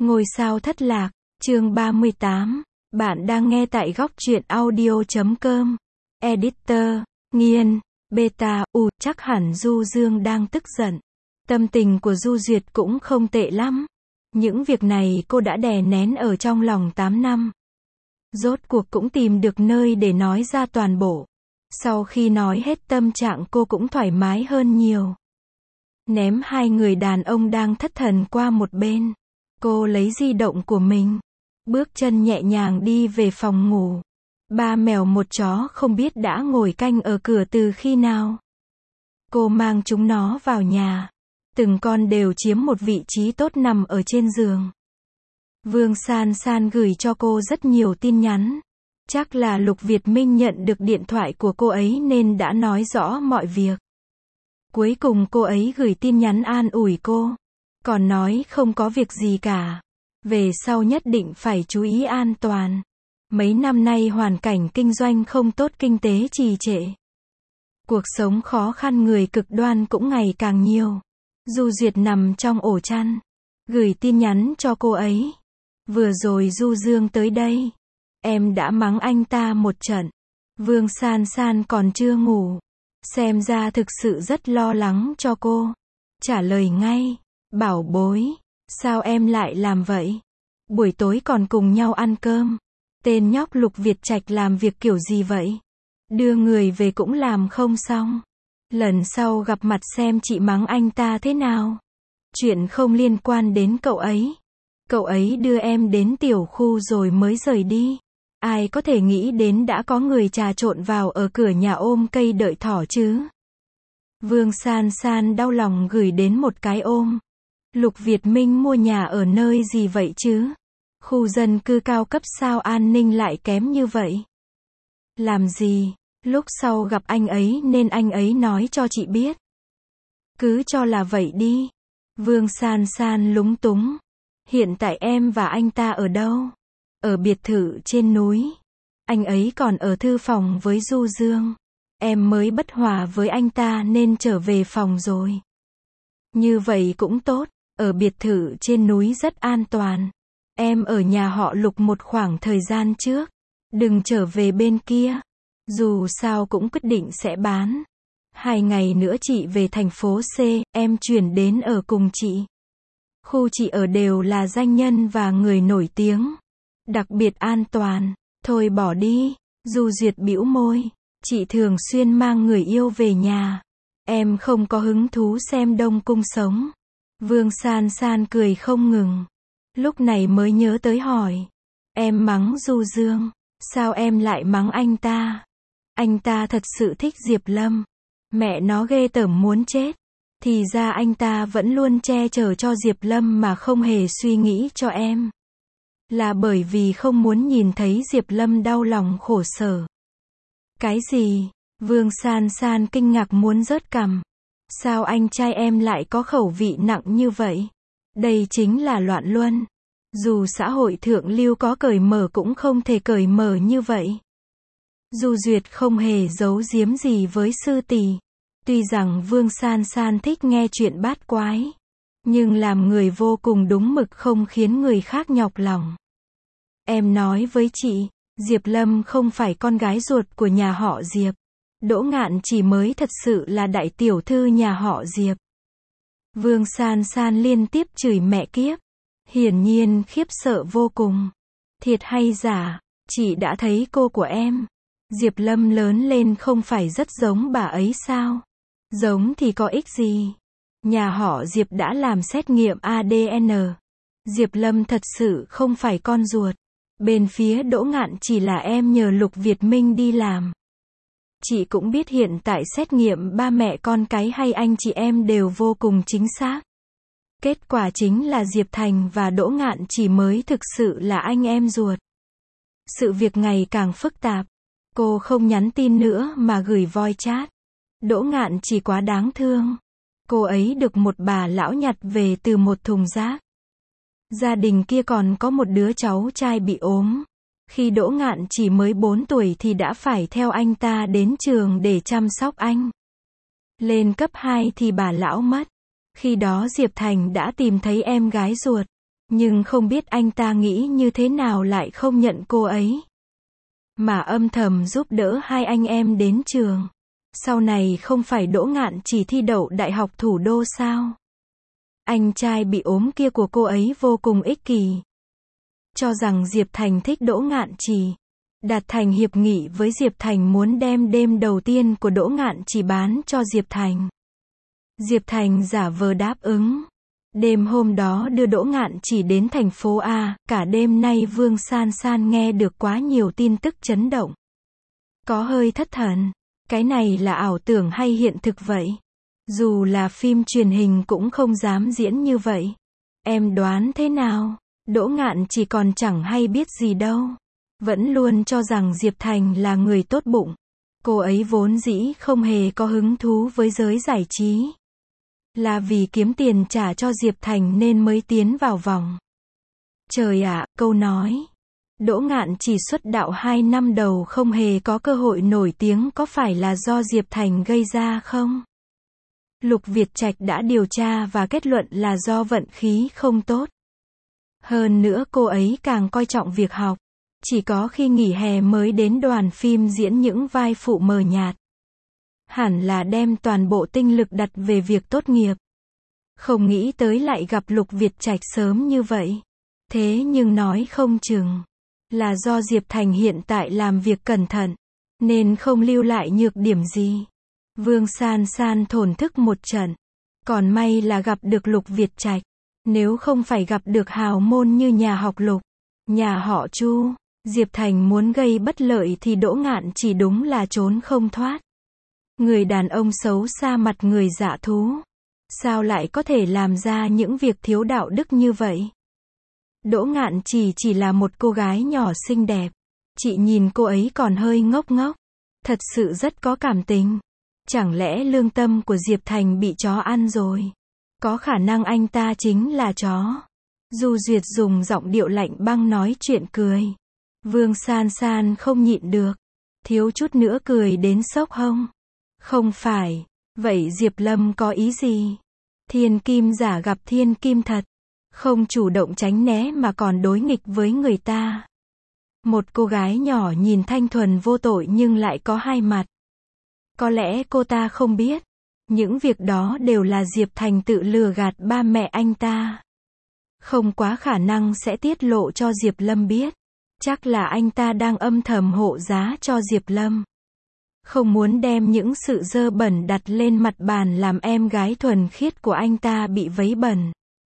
Ngôi sao thất lạc, chương 38. Bạn đang nghe tại góc truyện audio.com. Editor, Nghiên, Beta, chắc hẳn Du Dương đang tức giận. Tâm tình của Du Duyệt cũng không tệ lắm. Những việc này cô đã đè nén ở trong lòng 8 năm. Rốt cuộc cũng tìm được nơi để nói ra toàn bộ. Sau khi nói hết tâm trạng cô cũng thoải mái hơn nhiều. Ném hai người đàn ông đang thất thần qua một bên. Cô lấy di động của mình. Bước chân nhẹ nhàng đi về phòng ngủ. Ba mèo một chó không biết đã ngồi canh ở cửa từ khi nào. Cô mang chúng nó vào nhà. Từng con đều chiếm một vị trí tốt nằm ở trên giường. Vương San San gửi cho cô rất nhiều tin nhắn. Chắc là Lục Việt Minh nhận được điện thoại của cô ấy nên đã nói rõ mọi việc. Cuối cùng cô ấy gửi tin nhắn an ủi cô. Còn nói không có việc gì cả. Về sau nhất định phải chú ý an toàn. Mấy năm nay hoàn cảnh kinh doanh không tốt, kinh tế trì trệ. Cuộc sống khó khăn, người cực đoan cũng ngày càng nhiều. Du Duyệt nằm trong ổ chăn. Gửi tin nhắn cho cô ấy. Vừa rồi Du Dương tới đây. Em đã mắng anh ta một trận. Vương San San còn chưa ngủ. Xem ra thực sự rất lo lắng cho cô. Trả lời ngay. Bảo bối. Sao em lại làm vậy? Buổi tối còn cùng nhau ăn cơm. Tên nhóc Lục Việt Trạch làm việc kiểu gì vậy? Đưa người về cũng làm không xong. Lần sau gặp mặt xem chị mắng anh ta thế nào. Chuyện không liên quan đến cậu ấy. Cậu ấy đưa em đến tiểu khu rồi mới rời đi. Ai có thể nghĩ đến đã có người trà trộn vào ở cửa nhà ôm cây đợi thỏ chứ? Vương San San đau lòng gửi đến một cái ôm. Lục Việt Minh mua nhà ở nơi gì vậy chứ? Khu dân cư cao cấp sao an ninh lại kém như vậy? Làm gì? Lúc sau gặp anh ấy nên anh ấy nói cho chị biết. Cứ cho là vậy đi. Vương San San lúng túng. Hiện tại em và anh ta ở đâu? Ở biệt thự trên núi. Anh ấy còn ở thư phòng với Du Dương. Em mới bất hòa với anh ta nên trở về phòng rồi. Như vậy cũng tốt. Ở biệt thự trên núi rất an toàn. Em ở nhà họ Lục một khoảng thời gian trước. Đừng trở về bên kia. Dù sao cũng quyết định sẽ bán. 2 ngày nữa chị về thành phố C, em chuyển đến ở cùng chị. Khu chị ở đều là danh nhân và người nổi tiếng. Đặc biệt an toàn. Thôi bỏ đi. Du Duyệt bĩu môi. Chị thường xuyên mang người yêu về nhà. Em không có hứng thú xem Đông Cung sống. Vương San San cười không ngừng. Lúc này mới nhớ tới hỏi. Em mắng Du Dương. Sao em lại mắng anh ta? Anh ta thật sự thích Diệp Lâm. Mẹ nó ghê tởm muốn chết. Thì ra anh ta vẫn luôn che chở cho Diệp Lâm mà không hề suy nghĩ cho em. Là bởi vì không muốn nhìn thấy Diệp Lâm đau lòng khổ sở. Cái gì? Vương San San kinh ngạc muốn rớt cằm. Sao anh trai em lại có khẩu vị nặng như vậy? Đây chính là loạn luân. Dù xã hội thượng lưu có cởi mở cũng không thể cởi mở như vậy. Du Duyệt không hề giấu giếm gì với sư tỷ. Tuy rằng Vương San San thích nghe chuyện bát quái. Nhưng làm người vô cùng đúng mực không khiến người khác nhọc lòng. Em nói với chị, Diệp Lâm không phải con gái ruột của nhà họ Diệp. Đỗ Ngạn chỉ mới thật sự là đại tiểu thư nhà họ Diệp. Vương San San liên tiếp chửi mẹ kiếp. Hiển nhiên khiếp sợ vô cùng. Thiệt hay giả, chị đã thấy cô của em. Diệp Lâm lớn lên không phải rất giống bà ấy sao? Giống thì có ích gì? Nhà họ Diệp đã làm xét nghiệm ADN. Diệp Lâm thật sự không phải con ruột. Bên phía Đỗ Ngạn chỉ là em nhờ Lục Việt Minh đi làm. Chị cũng biết hiện tại xét nghiệm ba mẹ con cái hay anh chị em đều vô cùng chính xác. Kết quả chính là Diệp Thành và Đỗ Ngạn chỉ mới thực sự là anh em ruột. Sự việc ngày càng phức tạp. Cô không nhắn tin nữa mà gửi voice chat. Đỗ Ngạn chỉ quá đáng thương. Cô ấy được một bà lão nhặt về từ một thùng rác. Gia đình kia còn có một đứa cháu trai bị ốm. Khi Đỗ Ngạn chỉ mới 4 tuổi thì đã phải theo anh ta đến trường để chăm sóc anh. Lên cấp 2 thì bà lão mất. Khi đó Diệp Thành đã tìm thấy em gái ruột. Nhưng không biết anh ta nghĩ như thế nào lại không nhận cô ấy, mà âm thầm giúp đỡ hai anh em đến trường. Sau này không phải Đỗ Ngạn Chỉ thi đậu Đại học Thủ đô sao? Anh trai bị ốm kia của cô ấy vô cùng ích kỷ, cho rằng Diệp Thành thích Đỗ Ngạn Chỉ, đạt thành hiệp nghị với Diệp Thành muốn đem đêm đầu tiên của Đỗ Ngạn Chỉ bán cho Diệp Thành. Diệp Thành giả vờ đáp ứng. Đêm hôm đó đưa Đỗ Ngạn Chỉ đến thành phố A, cả đêm nay Vương San San nghe được quá nhiều tin tức chấn động. Có hơi thất thần, cái này là ảo tưởng hay hiện thực vậy? Dù là phim truyền hình cũng không dám diễn như vậy. Em đoán thế nào? Đỗ Ngạn Chỉ còn chẳng hay biết gì đâu. Vẫn luôn cho rằng Diệp Thành là người tốt bụng. Cô ấy vốn dĩ không hề có hứng thú với giới giải trí. Là vì kiếm tiền trả cho Diệp Thành nên mới tiến vào vòng. Trời ạ, câu nói Đỗ Ngạn Chỉ xuất đạo 2 năm đầu không hề có cơ hội nổi tiếng có phải là do Diệp Thành gây ra không? Lục Việt Trạch đã điều tra và kết luận là do vận khí không tốt. Hơn nữa cô ấy càng coi trọng việc học. Chỉ có khi nghỉ hè mới đến đoàn phim diễn những vai phụ mờ nhạt. Hẳn là đem toàn bộ tinh lực đặt về việc tốt nghiệp. Không nghĩ tới lại gặp Lục Việt Trạch sớm như vậy. Thế nhưng nói không chừng là do Diệp Thành hiện tại làm việc cẩn thận, nên không lưu lại nhược điểm gì. Vương San San thổn thức một trận. Còn may là gặp được Lục Việt Trạch. Nếu không phải gặp được hào môn như nhà họ Lục, nhà họ Chu, Diệp Thành muốn gây bất lợi thì Đỗ Ngạn Chỉ đúng là trốn không thoát. Người đàn ông xấu xa mặt người dạ thú. Sao lại có thể làm ra những việc thiếu đạo đức như vậy? Đỗ Ngạn chỉ là một cô gái nhỏ xinh đẹp. Chị nhìn cô ấy còn hơi ngốc ngốc. Thật sự rất có cảm tình. Chẳng lẽ lương tâm của Diệp Thành bị chó ăn rồi? Có khả năng anh ta chính là chó. Du Duyệt dùng giọng điệu lạnh băng nói chuyện cười. Vương San San không nhịn được. Thiếu chút nữa cười đến sốc hông. Không phải. Vậy Diệp Lâm có ý gì? Thiên kim giả gặp thiên kim thật. Không chủ động tránh né mà còn đối nghịch với người ta. Một cô gái nhỏ nhìn thanh thuần vô tội nhưng lại có hai mặt. Có lẽ cô ta không biết. Những việc đó đều là Diệp Thành tự lừa gạt ba mẹ anh ta. Không quá khả năng sẽ tiết lộ cho Diệp Lâm biết. Chắc là anh ta đang âm thầm hộ giá cho Diệp Lâm. Không muốn đem những sự dơ bẩn đặt lên mặt bàn làm em gái thuần khiết của anh ta bị vấy bẩn.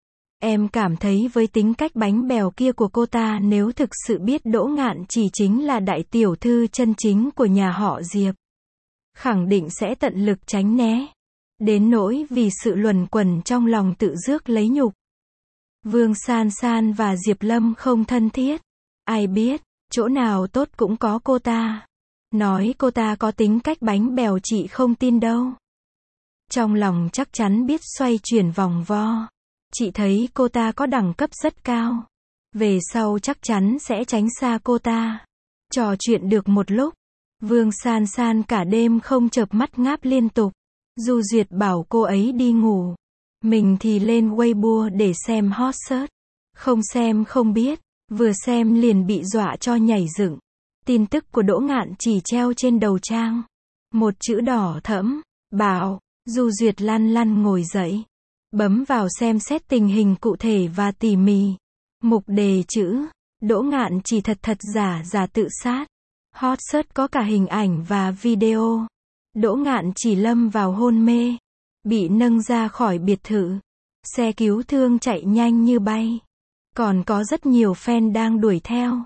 Em cảm thấy với tính cách bánh bèo kia của cô ta nếu thực sự biết Đỗ Ngạn Chỉ chính là đại tiểu thư chân chính của nhà họ Diệp, khẳng định sẽ tận lực tránh né. Đến nỗi vì sự luẩn quẩn trong lòng tự rước lấy nhục. Vương San San và Diệp Lâm không thân thiết. Ai biết, chỗ nào tốt cũng có cô ta. Nói cô ta có tính cách bánh bèo chị không tin đâu. Trong lòng chắc chắn biết xoay chuyển vòng vo. Chị thấy cô ta có đẳng cấp rất cao. Về sau chắc chắn sẽ tránh xa cô ta. Trò chuyện được một lúc. Vương San San cả đêm không chợp mắt ngáp liên tục. Du Duyệt bảo cô ấy đi ngủ. Mình thì lên Weibo để xem hot search. Không xem không biết. Vừa xem liền bị dọa cho nhảy dựng. Tin tức của Đỗ Ngạn Chỉ treo trên đầu trang. Một chữ đỏ thẫm. Bảo. Du Duyệt lăn lăn ngồi dậy. Bấm vào xem xét tình hình cụ thể và tỉ mỉ. Mục đề chữ. Đỗ Ngạn Chỉ thật giả tự sát. Hot search có cả hình ảnh và video. Đỗ Ngạn Chỉ lâm vào hôn mê. Bị nâng ra khỏi biệt thự. Xe cứu thương chạy nhanh như bay. Còn có rất nhiều fan đang đuổi theo.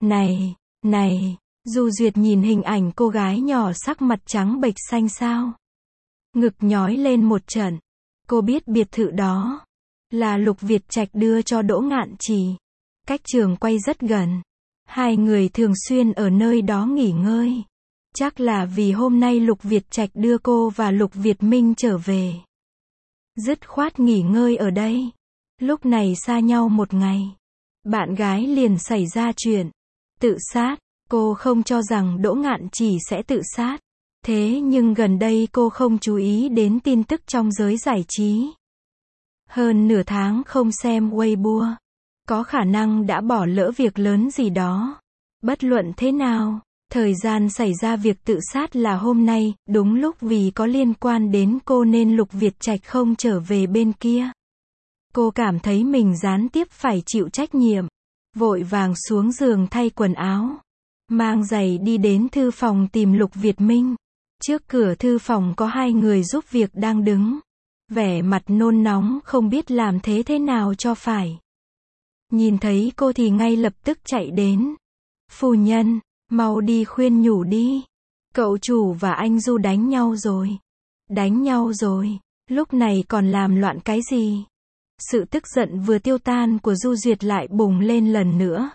Này, Du Duyệt nhìn hình ảnh cô gái nhỏ sắc mặt trắng bệch xanh xao. Ngực nhói lên một trận. Cô biết biệt thự đó là Lục Việt Trạch đưa cho Đỗ Ngạn Chỉ. Cách trường quay rất gần. Hai người thường xuyên ở nơi đó nghỉ ngơi. Chắc là vì hôm nay Lục Việt Trạch đưa cô và Lục Việt Minh trở về. Dứt khoát nghỉ ngơi ở đây. Lúc này xa nhau một ngày. Bạn gái liền xảy ra chuyện. Tự sát. Cô không cho rằng Đỗ Ngạn Chỉ sẽ tự sát. Thế nhưng gần đây cô không chú ý đến tin tức trong giới giải trí. Hơn nửa tháng không xem Weibo. có khả năng đã bỏ lỡ việc lớn gì đó. Bất luận thế nào, thời gian xảy ra việc tự sát là hôm nay, đúng lúc vì có liên quan đến cô nên Lục Việt Trạch không trở về bên kia. Cô cảm thấy mình gián tiếp phải chịu trách nhiệm. Vội vàng xuống giường thay quần áo. Mang giày đi đến thư phòng tìm Lục Việt Minh. Trước cửa thư phòng có hai người giúp việc đang đứng. Vẻ mặt nôn nóng không biết làm thế nào cho phải. Nhìn thấy cô thì ngay lập tức chạy đến. Phu nhân, mau đi khuyên nhủ đi. Cậu chủ và anh Du đánh nhau rồi. Đánh nhau rồi, lúc này còn làm loạn cái gì? Sự tức giận vừa tiêu tan của Du Duyệt lại bùng lên lần nữa.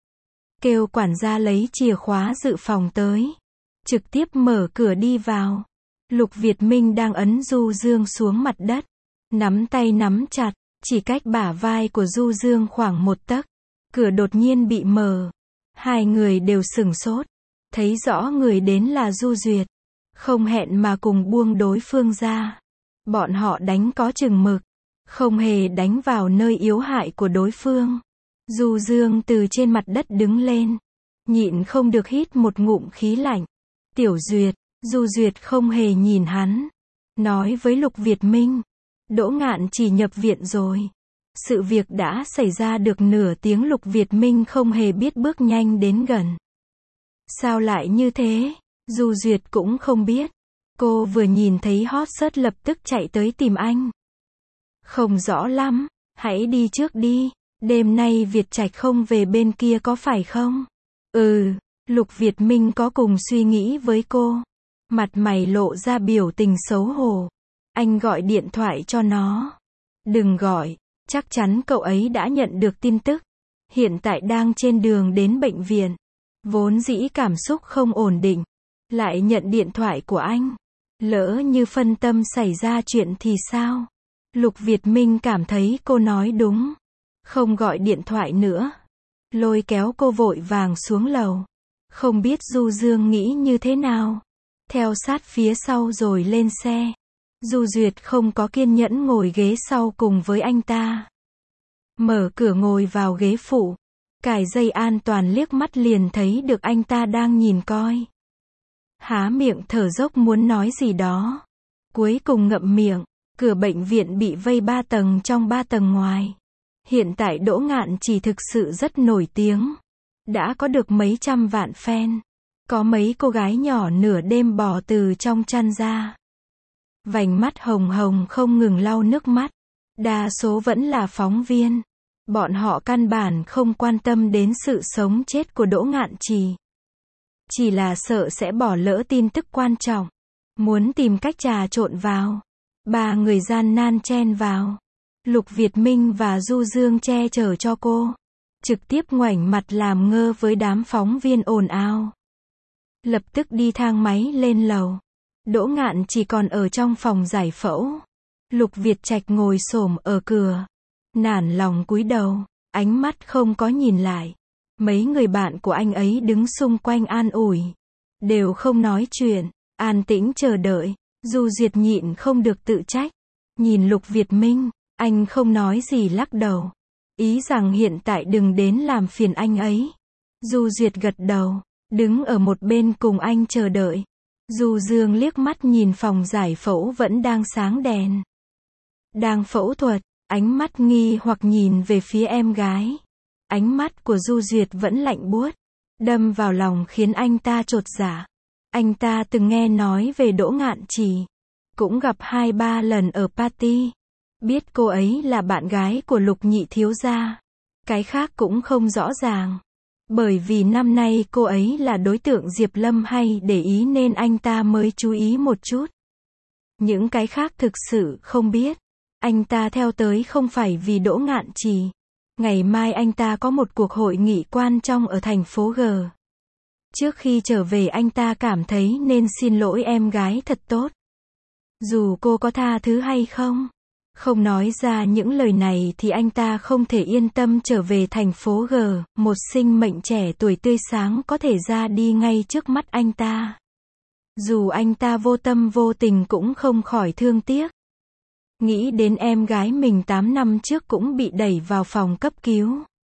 Kêu quản gia lấy chìa khóa dự phòng tới. Trực tiếp mở cửa đi vào. Lục Việt Minh đang ấn Du Dương xuống mặt đất. Nắm tay nắm chặt, chỉ cách bả vai của Du Dương khoảng 1 tấc. Cửa đột nhiên bị mở. Hai người đều sửng sốt. Thấy rõ người đến là Du Duyệt. Không hẹn mà cùng buông đối phương ra. Bọn họ đánh có chừng mực. Không hề đánh vào nơi yếu hại của đối phương. Du Dương từ trên mặt đất đứng lên. Nhịn không được hít một ngụm khí lạnh. Tiểu Duyệt, Du Duyệt không hề nhìn hắn. Nói với Lục Việt Minh. Đỗ Ngạn chỉ nhập viện rồi. Sự việc đã xảy ra được nửa tiếng Lục Việt Minh không hề biết bước nhanh đến gần. Sao lại như thế? Du Duyệt cũng không biết. Cô vừa nhìn thấy hot search lập tức chạy tới tìm anh. Không rõ lắm, hãy đi trước đi. Đêm nay Việt Trạch không về bên kia có phải không? Lục Việt Minh có cùng suy nghĩ với cô. Mặt mày lộ ra biểu tình xấu hổ. Anh gọi điện thoại cho nó. Đừng gọi, chắc chắn cậu ấy đã nhận được tin tức. Hiện tại đang trên đường đến bệnh viện. Vốn dĩ cảm xúc không ổn định. Lại nhận điện thoại của anh. Lỡ như phân tâm xảy ra chuyện thì sao? Lục Việt Minh cảm thấy cô nói đúng. Không gọi điện thoại nữa. Lôi kéo cô vội vàng xuống lầu. Không biết Du Dương nghĩ như thế nào. Theo sát phía sau rồi lên xe. Du Duyệt không có kiên nhẫn ngồi ghế sau cùng với anh ta. Mở cửa ngồi vào ghế phụ. Cài dây an toàn liếc mắt liền thấy được anh ta đang nhìn coi. Há miệng thở dốc muốn nói gì đó. Cuối cùng ngậm miệng. Cửa bệnh viện bị vây 3 tầng trong 3 tầng ngoài. Hiện tại Đỗ Ngạn chỉ thực sự rất nổi tiếng. Đã có được mấy trăm vạn fan. Có mấy cô gái nhỏ nửa đêm bò từ trong chăn ra. Vành mắt hồng hồng không ngừng lau nước mắt. Đa số vẫn là phóng viên. Bọn họ căn bản không quan tâm đến sự sống chết của Đỗ Ngạn chỉ là sợ sẽ bỏ lỡ tin tức quan trọng. Muốn tìm cách trà trộn vào. 3 người gian nan chen vào. Lục Việt Minh và Du Dương che chở cho cô. Trực tiếp ngoảnh mặt làm ngơ với đám phóng viên ồn ào. Lập tức đi thang máy lên lầu. Đỗ Ngạn chỉ còn ở trong phòng giải phẫu. Lục Việt Trạch ngồi xổm ở cửa. Nản lòng cúi đầu, ánh mắt không có nhìn lại. Mấy người bạn của anh ấy đứng xung quanh an ủi. Đều không nói chuyện, an tĩnh chờ đợi. Du Duyệt nhịn không được tự trách. Nhìn Lục Việt Minh, anh không nói gì lắc đầu. Ý rằng hiện tại đừng đến làm phiền anh ấy. Du Duyệt gật đầu, đứng ở một bên cùng anh chờ đợi. Du Dương liếc mắt nhìn phòng giải phẫu vẫn đang sáng đèn. Đang phẫu thuật, ánh mắt nghi hoặc nhìn về phía em gái. Ánh mắt của Du Duyệt vẫn lạnh buốt, đâm vào lòng khiến anh ta chột dạ. Anh ta từng nghe nói về Đỗ Ngạn Trì, cũng gặp 2-3 lần ở party. Biết cô ấy là bạn gái của Lục nhị thiếu gia. Cái khác cũng không rõ ràng. Bởi vì năm nay cô ấy là đối tượng Diệp Lâm hay để ý nên anh ta mới chú ý một chút. Những cái khác thực sự không biết. Anh ta theo tới không phải vì Đỗ Ngạn Trì. Ngày mai anh ta có một cuộc hội nghị quan trọng ở thành phố G. Trước khi trở về anh ta cảm thấy nên xin lỗi em gái thật tốt. Dù cô có tha thứ hay không. Không nói ra những lời này thì anh ta không thể yên tâm trở về thành phố G. Một sinh mệnh trẻ tuổi tươi sáng có thể ra đi ngay trước mắt anh ta. Dù anh ta vô tâm vô tình cũng không khỏi thương tiếc. Nghĩ đến em gái mình 8 năm trước cũng bị đẩy vào phòng cấp cứu.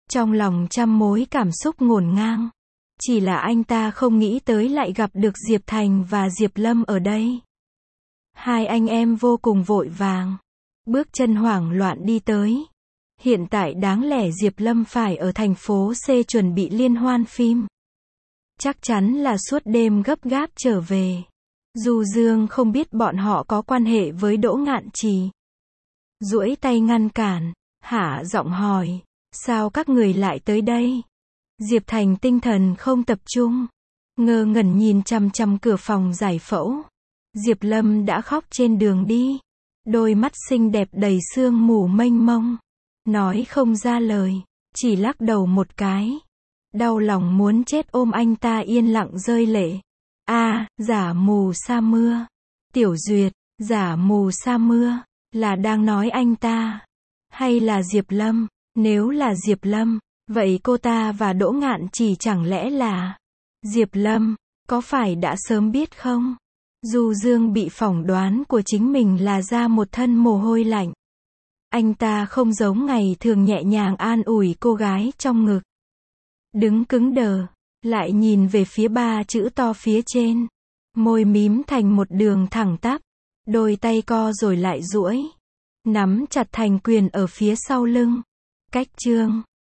Trong lòng trăm mối cảm xúc ngổn ngang. Chỉ là anh ta không nghĩ tới lại gặp được Diệp Thành và Diệp Lâm ở đây. Hai anh em vô cùng vội vàng. Bước chân hoảng loạn đi tới. Hiện tại đáng lẽ Diệp Lâm phải ở thành phố C chuẩn bị liên hoan phim. Chắc chắn là suốt đêm gấp gáp trở về. Du Dương không biết bọn họ có quan hệ với Đỗ Ngạn Trì. Duỗi tay ngăn cản, hạ giọng hỏi, sao các người lại tới đây? Diệp Thành tinh thần không tập trung, ngơ ngẩn nhìn chằm chằm cửa phòng giải phẫu. Diệp Lâm đã khóc trên đường đi, đôi mắt xinh đẹp đầy sương mù mênh mông, nói không ra lời, chỉ lắc đầu một cái. Đau lòng muốn chết ôm anh ta yên lặng rơi lệ. Giả mù sa mưa. Tiểu Duyệt, giả mù sa mưa, là đang nói anh ta, hay là Diệp Lâm? Nếu là Diệp Lâm, vậy cô ta và Đỗ Ngạn Trì chẳng lẽ là Diệp Lâm, có phải đã sớm biết không? Du Dương bị phỏng đoán của chính mình là ra một thân mồ hôi lạnh. Anh ta không giống ngày thường nhẹ nhàng an ủi cô gái trong ngực. Đứng cứng đờ, lại nhìn về phía ba chữ to phía trên. Môi mím thành một đường thẳng tắp, đôi tay co rồi lại duỗi, nắm chặt thành quyền ở phía sau lưng. Cách chương